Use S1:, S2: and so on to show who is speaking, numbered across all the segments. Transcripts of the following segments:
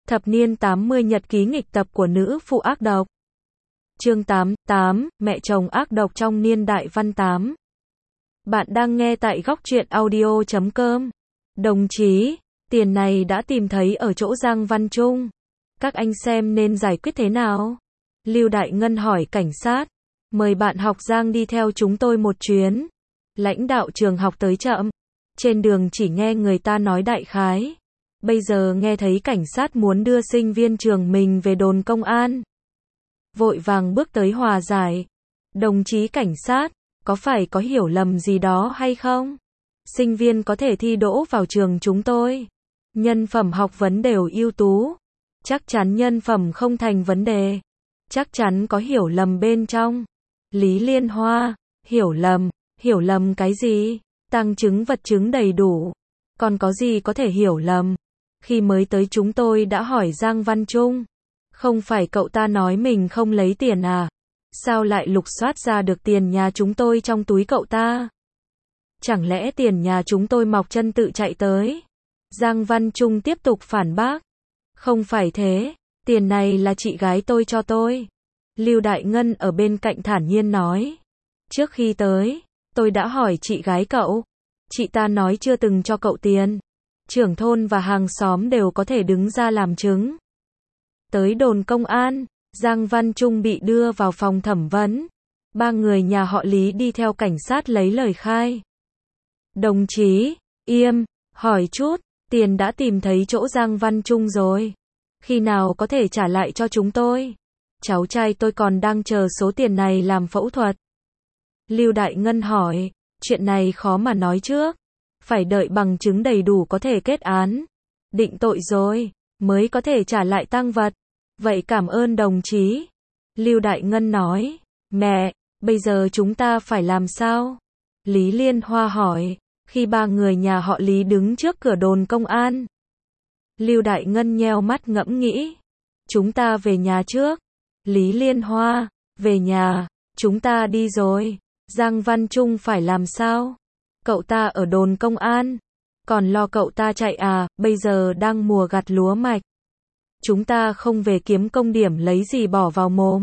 S1: Thập niên 80 nhật ký nghịch tập của nữ phụ ác độc. Chương 8, mẹ chồng ác độc trong niên đại văn 8. Bạn đang nghe tại góc truyện audio.com. Đồng chí, tiền này đã tìm thấy ở chỗ Giang Văn Trung. Các anh xem nên giải quyết thế nào? Lưu Đại Ngân hỏi cảnh sát. Mời bạn học Giang đi theo chúng tôi một chuyến. Lãnh đạo trường học tới chậm. Trên đường chỉ nghe người ta nói đại khái. Bây giờ nghe thấy cảnh sát muốn đưa sinh viên trường mình về đồn công an. Vội vàng bước tới hòa giải. Đồng chí cảnh sát, có phải có hiểu lầm gì đó hay không? Sinh viên có thể thi đỗ vào trường chúng tôi. Nhân phẩm học vấn đều ưu tú. Chắc chắn nhân phẩm không thành vấn đề. Chắc chắn có hiểu lầm bên trong. Lý Liên Hoa, hiểu lầm cái gì? Tăng chứng vật chứng đầy đủ. Còn có gì có thể hiểu lầm? Khi mới tới chúng tôi đã hỏi Giang Văn Trung. Không phải cậu ta nói mình không lấy tiền à? Sao lại lục soát ra được tiền nhà chúng tôi trong túi cậu ta? Chẳng lẽ tiền nhà chúng tôi mọc chân tự chạy tới? Giang Văn Trung tiếp tục phản bác. Không phải thế, tiền này là chị gái tôi cho tôi. Lưu Đại Ngân ở bên cạnh thản nhiên nói. Trước khi tới, tôi đã hỏi chị gái cậu. Chị ta nói chưa từng cho cậu tiền. Trưởng thôn và hàng xóm đều có thể đứng ra làm chứng. Tới đồn công an, Giang Văn Trung bị đưa vào phòng thẩm vấn. Ba người nhà họ Lý đi theo cảnh sát lấy lời khai. Đồng chí, hỏi chút, tiền đã tìm thấy chỗ Giang Văn Trung rồi. Khi nào có thể trả lại cho chúng tôi? Cháu trai tôi còn đang chờ số tiền này làm phẫu thuật. Lưu Đại Ngân hỏi, chuyện này khó mà nói trước. Phải đợi bằng chứng đầy đủ có thể kết án. Định tội rồi, mới có thể trả lại tang vật. Vậy cảm ơn đồng chí. Lưu Đại Ngân nói, mẹ, bây giờ chúng ta phải làm sao? Lý Liên Hoa hỏi, khi ba người nhà họ Lý đứng trước cửa đồn công an. Lưu Đại Ngân nheo mắt ngẫm nghĩ. Chúng ta về nhà trước. Lý Liên Hoa, về nhà, chúng ta đi rồi. Giang Văn Trung phải làm sao? Cậu ta ở đồn công an. Còn lo cậu ta chạy à, bây giờ đang mùa gặt lúa mạch. Chúng ta không về kiếm công điểm lấy gì bỏ vào mồm.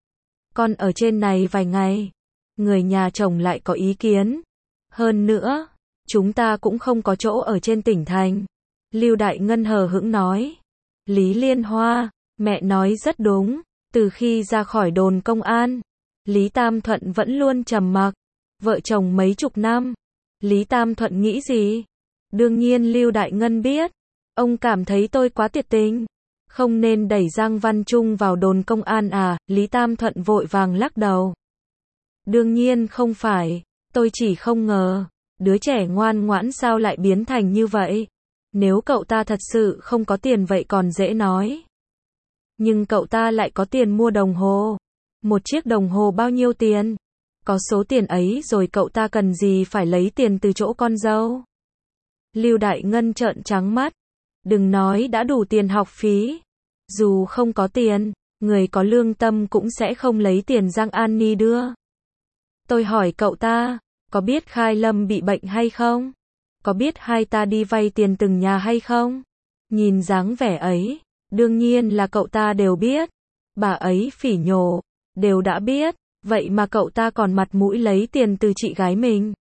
S1: Con ở trên này vài ngày. Người nhà chồng lại có ý kiến. Hơn nữa, chúng ta cũng không có chỗ ở trên tỉnh thành. Lưu Đại Ngân hờ hững nói. Lý Liên Hoa, mẹ nói rất đúng. Từ khi ra khỏi đồn công an, Lý Tam Thuận vẫn luôn trầm mặc. Vợ chồng mấy chục năm. Lý Tam Thuận nghĩ gì? Đương nhiên Lưu Đại Ngân biết. Ông cảm thấy tôi quá tuyệt tình. Không nên đẩy Giang Văn Trung vào đồn công an à? Lý Tam Thuận vội vàng lắc đầu. Đương nhiên không phải. Tôi chỉ không ngờ. Đứa trẻ ngoan ngoãn sao lại biến thành như vậy? Nếu cậu ta thật sự không có tiền vậy còn dễ nói. Nhưng cậu ta lại có tiền mua đồng hồ. Một chiếc đồng hồ bao nhiêu tiền? Có số tiền ấy rồi cậu ta cần gì phải lấy tiền từ chỗ con dâu? Lưu Đại Ngân trợn trắng mắt. Đừng nói đã đủ tiền học phí. Dù không có tiền, người có lương tâm cũng sẽ không lấy tiền Giang An Ni đưa. Tôi hỏi cậu ta, có biết Khai Lâm bị bệnh hay không? Có biết hai ta đi vay tiền từng nhà hay không? Nhìn dáng vẻ ấy, đương nhiên là cậu ta đều biết. Bà ấy phỉ nhổ, đều đã biết, vậy mà cậu ta còn mặt mũi lấy tiền từ chị gái mình.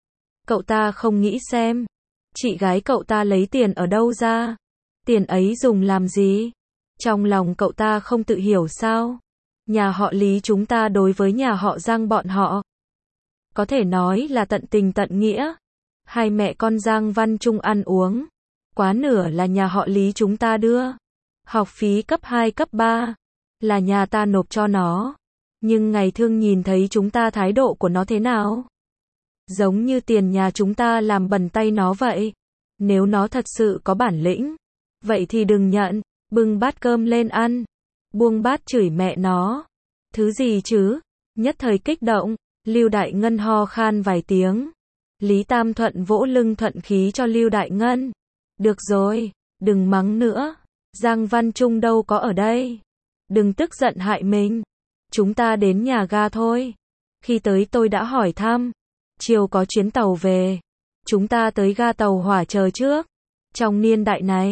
S1: Cậu ta không nghĩ xem, chị gái cậu ta lấy tiền ở đâu ra? Tiền ấy dùng làm gì? Trong lòng cậu ta không tự hiểu sao? Nhà họ Lý chúng ta đối với nhà họ Giang bọn họ, có thể nói là tận tình tận nghĩa. Hai mẹ con Giang Văn Trung ăn uống, quá nửa là nhà họ Lý chúng ta đưa. Học phí cấp 2 cấp 3, là nhà ta nộp cho nó. Nhưng ngày thương nhìn thấy chúng ta thái độ của nó thế nào? Giống như tiền nhà chúng ta làm bẩn tay nó vậy. Nếu nó thật sự có bản lĩnh, vậy thì đừng nhận, bưng bát cơm lên ăn, buông bát chửi mẹ nó. Thứ gì chứ? Nhất thời kích động, Lưu Đại Ngân ho khan vài tiếng. Lý Tam Thuận vỗ lưng thuận khí cho Lưu Đại Ngân. Được rồi, đừng mắng nữa. Giang Văn Trung đâu có ở đây. Đừng tức giận hại mình. Chúng ta đến nhà ga thôi. Khi tới tôi đã hỏi thăm. Chiều có chuyến tàu về. Chúng ta tới ga tàu hỏa chờ trước. Trong niên đại này,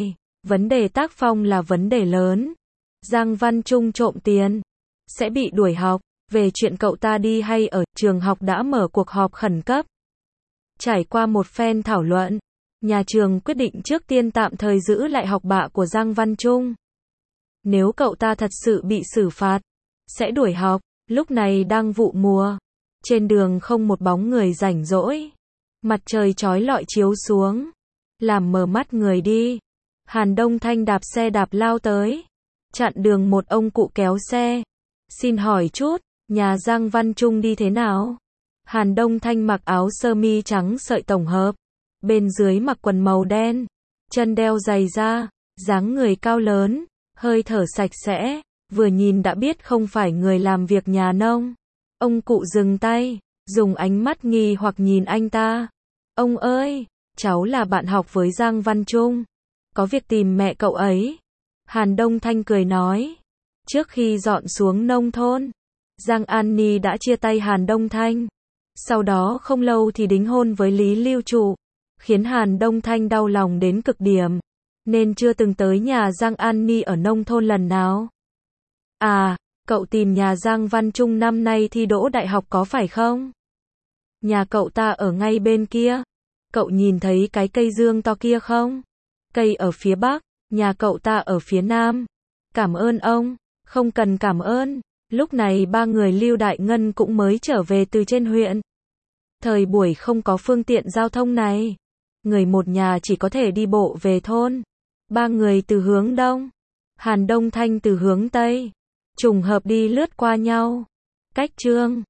S1: Vấn đề tác phong là vấn đề lớn. Giang Văn Trung trộm tiền, sẽ bị đuổi học. Về chuyện cậu ta đi hay ở, trường học đã mở cuộc họp khẩn cấp. Trải qua một phen thảo luận, nhà trường quyết định trước tiên tạm thời giữ lại học bạ của Giang Văn Trung. Nếu cậu ta thật sự bị xử phạt, sẽ đuổi học. Lúc này đang vụ mùa, trên đường không một bóng người rảnh rỗi. Mặt trời chói lọi chiếu xuống, làm mờ mắt người đi. Hàn Đông Thanh đạp xe đạp lao tới, chặn đường một ông cụ kéo xe. Xin hỏi chút, nhà Giang Văn Trung đi thế nào? Hàn Đông Thanh mặc áo sơ mi trắng sợi tổng hợp, bên dưới mặc quần màu đen, chân đeo giày da, dáng người cao lớn, hơi thở sạch sẽ, vừa nhìn đã biết không phải người làm việc nhà nông. Ông cụ dừng tay, dùng ánh mắt nghi hoặc nhìn anh ta. Ông ơi, cháu là bạn học với Giang Văn Trung, có việc tìm mẹ cậu ấy. Hàn Đông Thanh cười nói. Trước khi dọn xuống nông thôn, Giang An Ni đã chia tay Hàn Đông Thanh. Sau đó không lâu thì đính hôn với Lý Lưu Trụ, khiến Hàn Đông Thanh đau lòng đến cực điểm, nên chưa từng tới nhà Giang An Ni ở nông thôn lần nào. À, cậu tìm nhà Giang Văn Trung năm nay thi đỗ đại học có phải không? Nhà cậu ta ở ngay bên kia. Cậu nhìn thấy cái cây dương to kia không? Cây ở phía bắc, nhà cậu ta ở phía nam. Cảm ơn ông. Không cần cảm ơn. Lúc này ba người Lưu Đại Ngân cũng mới trở về từ trên huyện. Thời buổi không có phương tiện giao thông này, người một nhà chỉ có thể đi bộ về thôn. Ba người từ hướng đông, Hàn Đông Thanh từ hướng tây, trùng hợp đi lướt qua nhau. Cách Trương